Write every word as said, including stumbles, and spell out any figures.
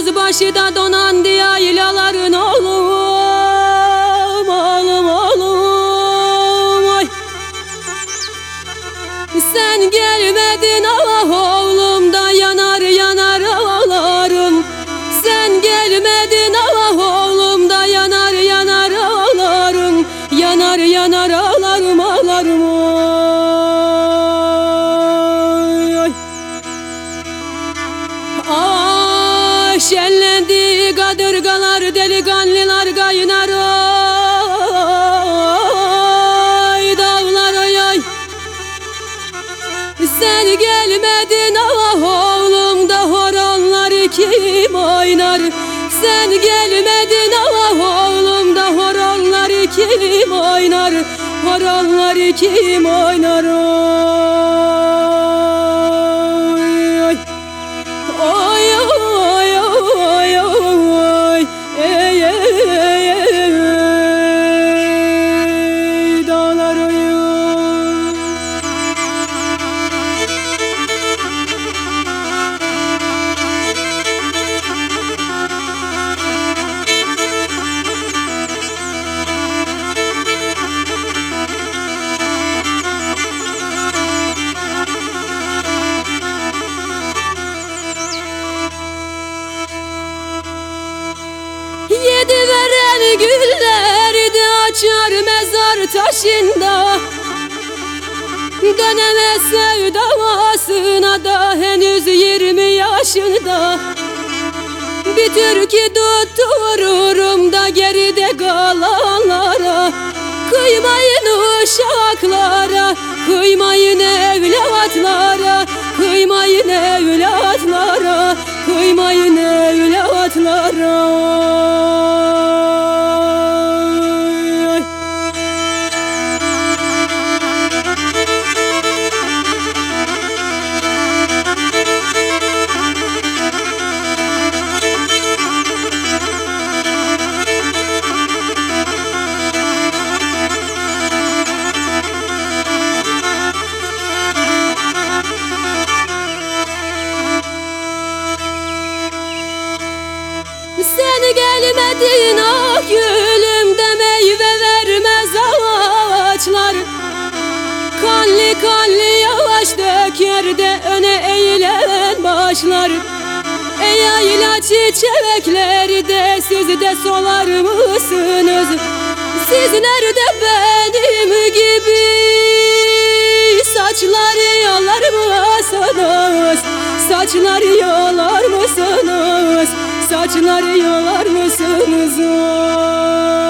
Yazbaşı da donan yaylaların oğlum, oğlum, oğlum oy. Sen gelmedin ah oğlum da yanar yanar ağlarım. Sen gelmedin ah oğlum da yanar yanar ağlarım. Yanar yanar ağlarım ağlarım oy. Ah şenlendi kadırgalar, delikanlılar kaynar oy. Dağlar oy oy. Sen gelmedin ah oğlum da horonları kim oynar? Sen gelmedin ah oğlum da horonları kim oynar? Horonları kim oynar oy? Oy oy oy oy ey ey ey dağlar oy. Yedi veren güller de açar mezar taşında. Dönemez sevdasına da henüz yirmi yaşında. Bir türkü tuttururum da geride kalanlara. Kıymayın uşaklara, kıymayın evlatlara, kıymayın evlatlara, kıymayın evlatlara. Sen gelmedin ah gülüm de meyve vermez ağaçlar. Kanlı kanlı yavaş döker de öne eğilen başlar. Ey yayla çiçekleri de siz de solar mısınız? Siz nerede benim gibi saçları yolar mısınız? Saçları yolar mısınız? Saçları yolar mısınız?